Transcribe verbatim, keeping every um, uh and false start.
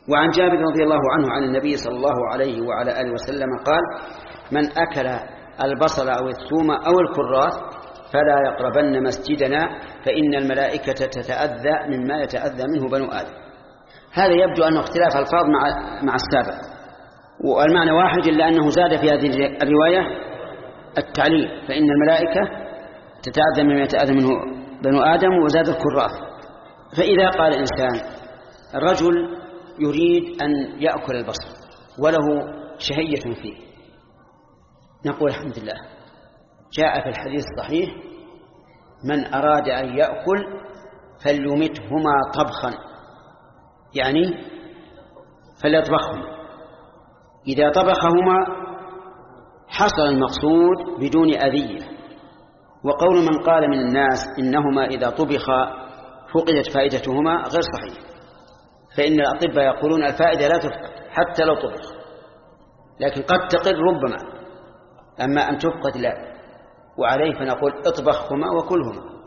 وعن جابر رضي الله عنه عن النبي صلى الله عليه وعلى آله وسلم قال: من أكل البصل أو الثوم أو الكراث فلا يقربن مسجدنا فإن الملائكة تتأذى مما يتأذى منه بنو آدم. هذا يبدو أنه اختلاف الفاظ مع مع السابق، والمعنى واحد، إلا أنه زاد في هذه الرواية التعليل: فإن الملائكة تتأذى مما يتأذى منه بنو آدم، وزاد الكراث. فإذا قال إنسان الرجل يريد أن يأكل البصل وله شهية فيه، نقول الحمد لله، جاء في الحديث الصحيح: من أراد أن يأكل فليمتهما طبخا، يعني فليطبخهما. إذا طبخهما حصل المقصود بدون أذية. وقول من قال من الناس إنهما إذا طبخا فقدت فائدتهما غير صحيح، فإن الأطباء يقولون الفائدة لا تفقد حتى لو طبخ، لكن قد تقل ربما، أما أن تفقد لا. وعليه فنقول اطبخهما وكلهما.